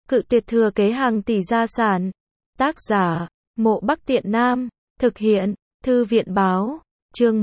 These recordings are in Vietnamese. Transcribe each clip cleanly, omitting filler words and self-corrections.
Cự tuyệt thừa kế hàng tỷ gia sản. Tác giả, Mộ Bắc Tiện Nam. Thực hiện, Thư viện báo. Chương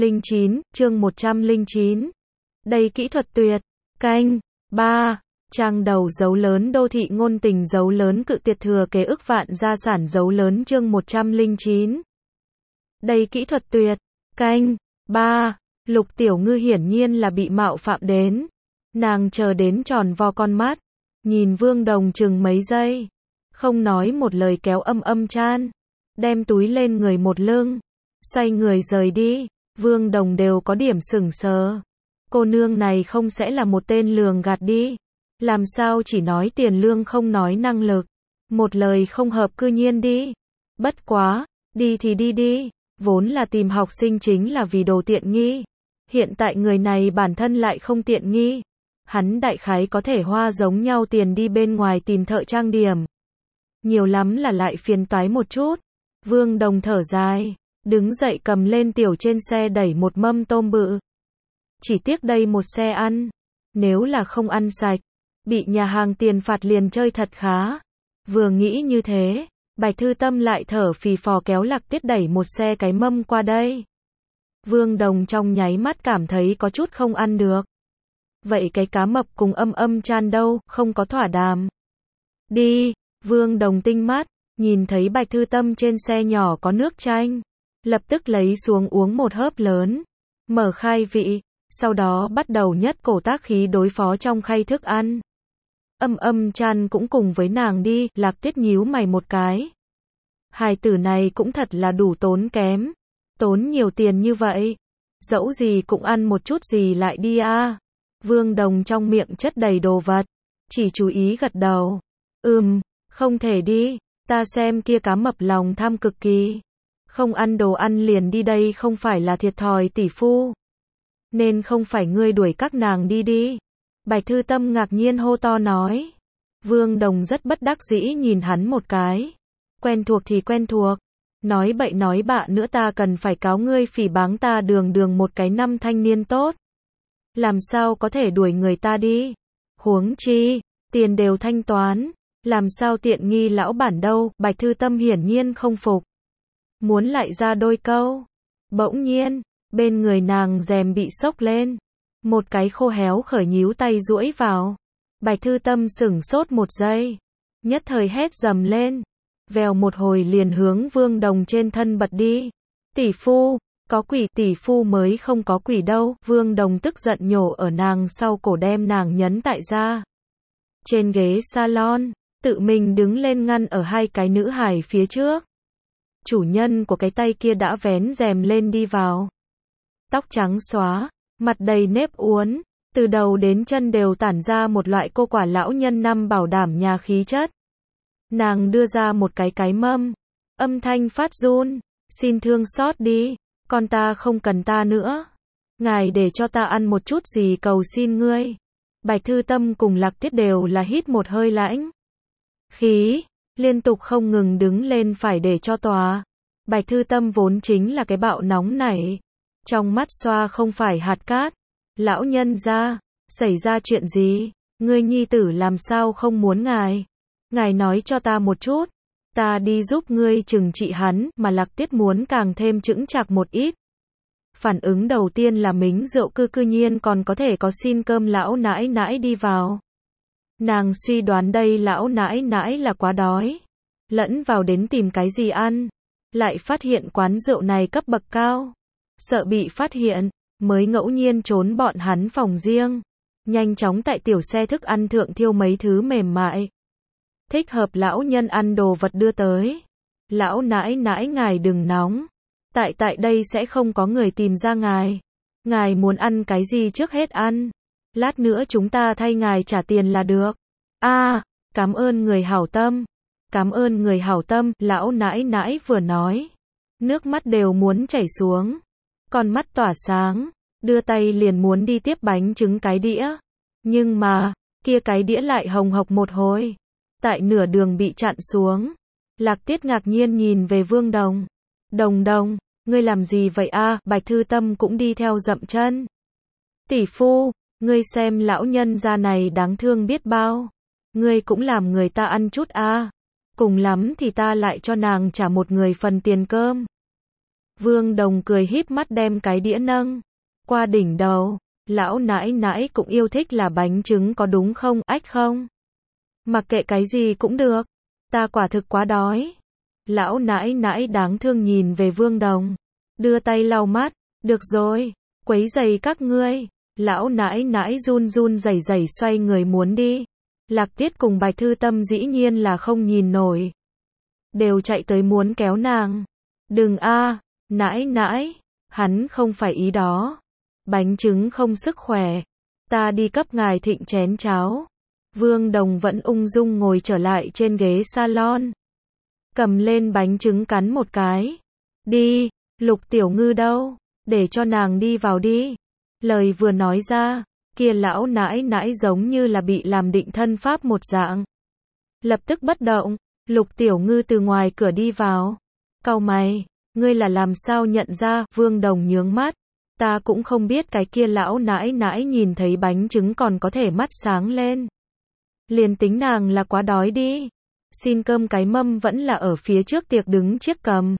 109. Đầy kỹ thuật tuyệt. Canh. 3. Trang đầu dấu lớn đô thị ngôn tình dấu lớn cự tuyệt thừa kế ức vạn gia sản dấu lớn chương 109. Đầy kỹ thuật tuyệt. Canh. 3. Lục Tiểu Ngư hiển nhiên là bị mạo phạm đến. Nàng chờ đến tròn vo con mắt. Nhìn Vương Đồng chừng mấy giây. Không nói một lời kéo Âm Chan. Đem túi lên người một lưng. Xoay người rời đi. Vương Đồng đều có điểm sững sờ. Cô nương này không sẽ là một tên lường gạt đi. Làm sao chỉ nói tiền lương không nói năng lực. Một lời không hợp cư nhiên đi. Bất quá, đi thì đi đi. Vốn là tìm học sinh chính là vì đồ tiện nghi. Hiện tại người này bản thân lại không tiện nghi. Hắn đại khái có thể hoa giống nhau tiền đi bên ngoài tìm thợ trang điểm. Nhiều lắm là lại phiền toái một chút. Vương Đồng thở dài. Đứng dậy cầm lên tiểu trên xe đẩy một mâm tôm bự. Chỉ tiếc đây một xe ăn. Nếu là không ăn sạch. Bị nhà hàng tiền phạt liền chơi thật khá. Vừa nghĩ như thế. Bạch Thư Tâm lại thở phì phò kéo Lạc Tiết đẩy một xe cái mâm qua đây. Vương Đồng trong nháy mắt cảm thấy có chút không ăn được. Vậy cái cá mập cùng Âm Chan đâu, không có thỏa đàm. Đi, Vương Đồng tinh mắt, nhìn thấy Bạch Thư Tâm trên xe nhỏ có nước chanh. Lập tức lấy xuống uống một hớp lớn. Mở khai vị, sau đó bắt đầu nhất cổ tác khí đối phó trong khay thức ăn. Âm Chan cũng cùng với nàng đi, Lạc Tuyết nhíu mày một cái. Hài tử này cũng thật là đủ tốn kém. Tốn nhiều tiền như vậy. Dẫu gì cũng ăn một chút gì lại đi a. Vương Đồng trong miệng chất đầy đồ vật. Chỉ chú ý gật đầu. Không thể đi. Ta xem kia cá mập lòng tham cực kỳ. Không ăn đồ ăn liền đi đây không phải là thiệt thòi tỷ phu. Nên không phải ngươi đuổi các nàng đi đi. Bạch Thư Tâm ngạc nhiên hô to nói. Vương Đồng rất bất đắc dĩ nhìn hắn một cái. Quen thuộc thì quen thuộc. Nói bậy nói bạ nữa ta cần phải cáo ngươi phỉ báng ta đường một cái năm thanh niên tốt. Làm sao có thể đuổi người ta đi. Huống chi, tiền đều thanh toán. Làm sao tiện nghi lão bản đâu. Bạch Thư Tâm hiển nhiên không phục. Muốn lại ra đôi câu. Bỗng nhiên, bên người nàng rèm bị xốc lên. Một cái khô héo khởi nhíu tay duỗi vào. Bạch Thư Tâm sửng sốt một giây. Nhất thời hét dầm lên. Vèo một hồi liền hướng Vương Đồng trên thân bật đi. Tỷ phu, có quỷ, tỷ phu mới không có quỷ đâu. Vương Đồng tức giận nhổ ở nàng sau cổ đem nàng nhấn tại ra. Trên ghế salon, tự mình đứng lên ngăn ở hai cái nữ hài phía trước. Chủ nhân của cái tay kia đã vén rèm lên đi vào. Tóc trắng xóa, mặt đầy nếp uốn, từ đầu đến chân đều tản ra một loại cô quả lão nhân năm bảo đảm nhà khí chất. Nàng đưa ra một cái mâm, âm thanh phát run, xin thương xót đi, con ta không cần ta nữa. Ngài để cho ta ăn một chút gì cầu xin ngươi. Bạch Thư Tâm cùng Lạc Tiết đều là hít một hơi lãnh khí, liên tục không ngừng đứng lên phải để cho tòa. Bạch Thư Tâm vốn chính là cái bạo nóng nảy. Trong mắt xoa không phải hạt cát. Lão nhân gia, xảy ra chuyện gì? Ngươi nhi tử làm sao không muốn ngài? Ngài nói cho ta một chút. Ta đi giúp ngươi trừng trị hắn, mà Lạc Tiết muốn càng thêm chững chạc một ít. Phản ứng đầu tiên là mính rượu cư nhiên còn có thể có xin cơm lão nãi nãi đi vào. Nàng suy đoán đây lão nãi nãi là quá đói. Lẫn vào đến tìm cái gì ăn. Lại phát hiện quán rượu này cấp bậc cao. Sợ bị phát hiện, mới ngẫu nhiên trốn bọn hắn phòng riêng. Nhanh chóng tại tiểu xe thức ăn thượng thiêu mấy thứ mềm mại. Thích hợp lão nhân ăn đồ vật đưa tới. Lão nãi nãi ngài đừng nóng. Tại đây sẽ không có người tìm ra ngài. Ngài muốn ăn cái gì trước hết ăn. Lát nữa chúng ta thay ngài trả tiền là được. Cảm ơn người hảo tâm. Cảm ơn người hảo tâm, lão nãi nãi vừa nói. Nước mắt đều muốn chảy xuống. Con mắt tỏa sáng. Đưa tay liền muốn đi tiếp bánh trứng cái đĩa. Nhưng mà, kia cái đĩa lại hồng hộc một hồi. Tại nửa đường bị chặn xuống. Lạc Tiết ngạc nhiên nhìn về Vương Đồng. Đồng, ngươi làm gì vậy a? Bạch Thư Tâm cũng đi theo dậm chân. Tỷ phu, ngươi xem lão nhân gia này đáng thương biết bao. Ngươi cũng làm người ta ăn chút a. Cùng lắm thì ta lại cho nàng trả một người phần tiền cơm. Vương Đồng cười híp mắt đem cái đĩa nâng qua đỉnh đầu. Lão nãi nãi cũng yêu thích là bánh trứng có đúng không, ách không? Mặc kệ cái gì cũng được. Ta quả thực quá đói. Lão nãi nãi đáng thương nhìn về Vương Đồng. Đưa tay lau mắt. Được rồi, quấy giày các ngươi. Lão nãi nãi run run rẩy rẩy xoay người muốn đi. Lạc Tiết cùng Bạch Thư Tâm dĩ nhiên là không nhìn nổi. Đều chạy tới muốn kéo nàng. Đừng a, nãi nãi. Hắn không phải ý đó. Bánh trứng không sức khỏe. Ta đi cấp ngài thịnh chén cháo. Vương Đồng vẫn ung dung ngồi trở lại trên ghế salon. Cầm lên bánh trứng cắn một cái. Đi, Lục Tiểu Ngư đâu? Để cho nàng đi vào đi. Lời vừa nói ra, kia lão nãi nãi giống như là bị làm định thân pháp một dạng. Lập tức bất động, Lục Tiểu Ngư từ ngoài cửa đi vào. Cau mày, ngươi là làm sao nhận ra? Vương Đồng nhướng mắt. Ta cũng không biết cái kia lão nãi nãi nhìn thấy bánh trứng còn có thể mắt sáng lên. Liền tính nàng là quá đói đi. Xin cơm cái mâm vẫn là ở phía trước tiệc đứng chiếc cầm.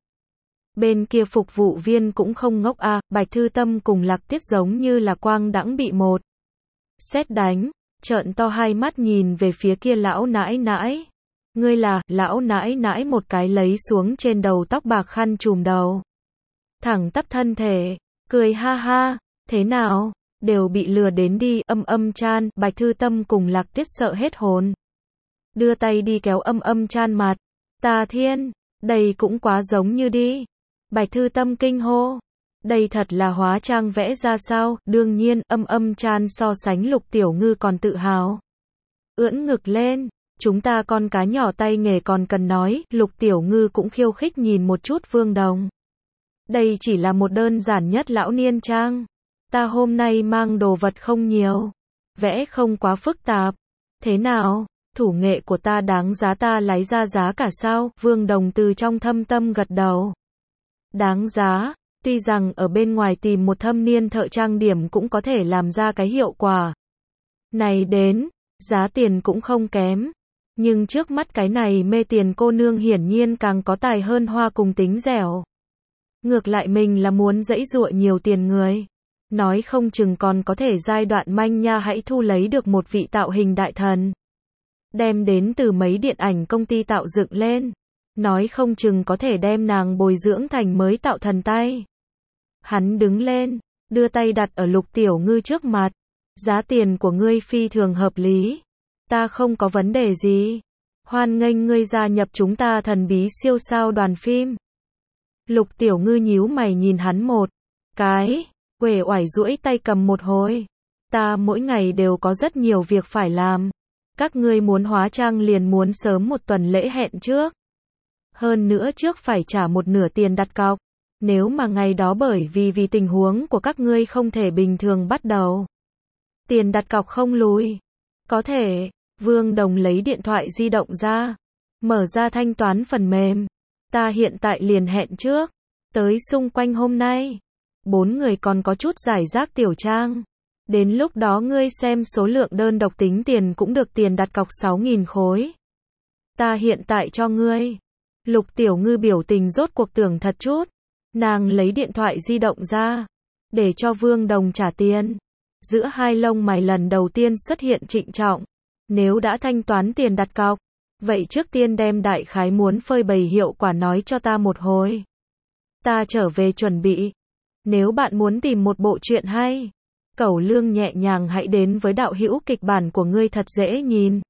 Bên kia phục vụ viên cũng không ngốc a. Bạch Thư Tâm cùng Lạc Tiết giống như là quang đãng bị một sét đánh, trợn to hai mắt nhìn về phía kia lão nãi nãi. Ngươi là? Lão nãi nãi một cái lấy xuống trên đầu tóc bạc khăn trùm đầu. Thẳng tắp thân thể, cười ha ha, thế nào? Đều bị lừa đến đi, Chan. Bạch Thư Tâm cùng Lạc Tiết sợ hết hồn. Đưa tay đi kéo Chan mặt. Ta thiên, đây cũng quá giống như đi. Bạch Thư Tâm kinh hô. Đây thật là hóa trang vẽ ra sao? Đương nhiên, Chan so sánh Lục Tiểu Ngư còn tự hào. Ưỡn ngực lên, chúng ta con cá nhỏ tay nghề còn cần nói. Lục Tiểu Ngư cũng khiêu khích nhìn một chút Vương Đồng. Đây chỉ là một đơn giản nhất lão niên trang. Ta hôm nay mang đồ vật không nhiều. Vẽ không quá phức tạp. Thế nào? Thủ nghệ của ta đáng giá ta lấy ra giá cả sao? Vương Đồng từ trong thâm tâm gật đầu. Đáng giá. Tuy rằng ở bên ngoài tìm một thâm niên thợ trang điểm cũng có thể làm ra cái hiệu quả này đến, giá tiền cũng không kém. Nhưng trước mắt cái này mê tiền cô nương hiển nhiên càng có tài hơn hoa cùng tính dẻo. Ngược lại mình là muốn dãy dụa nhiều tiền người. Nói không chừng còn có thể giai đoạn manh nha hãy thu lấy được một vị tạo hình đại thần. Đem đến từ mấy điện ảnh công ty tạo dựng lên. Nói không chừng có thể đem nàng bồi dưỡng thành mới tạo thần tay. Hắn đứng lên, đưa tay đặt ở Lục Tiểu Ngư trước mặt. Giá tiền của ngươi phi thường hợp lý. Ta không có vấn đề gì. Hoan nghênh ngươi gia nhập chúng ta thần bí siêu sao đoàn phim. Lục Tiểu Ngư nhíu mày nhìn hắn một cái, uể oải duỗi tay cầm một hồi. Ta mỗi ngày đều có rất nhiều việc phải làm. Các ngươi muốn hóa trang liền muốn sớm một tuần lễ hẹn trước. Hơn nữa trước phải trả một nửa tiền đặt cọc. Nếu mà ngày đó bởi vì tình huống của các ngươi không thể bình thường bắt đầu. Tiền đặt cọc không lùi. Có thể. Vương Đồng lấy điện thoại di động ra. Mở ra thanh toán phần mềm. Ta hiện tại liền hẹn trước. Tới xung quanh hôm nay. 4 người còn có chút giải rác tiểu trang. Đến lúc đó ngươi xem số lượng đơn độc tính tiền cũng được tiền đặt cọc 6.000 khối. Ta hiện tại cho ngươi. Lục Tiểu Ngư biểu tình rốt cuộc tưởng thật chút. Nàng lấy điện thoại di động ra. Để cho Vương Đồng trả tiền. Giữa hai lông mày lần đầu tiên xuất hiện trịnh trọng. Nếu đã thanh toán tiền đặt cọc. Vậy trước tiên đem đại khái muốn phơi bày hiệu quả nói cho ta một hồi. Ta trở về chuẩn bị. Nếu bạn muốn tìm một bộ truyện hay. Cẩu lương nhẹ nhàng hãy đến với đạo hữu kịch bản của ngươi thật dễ nhìn.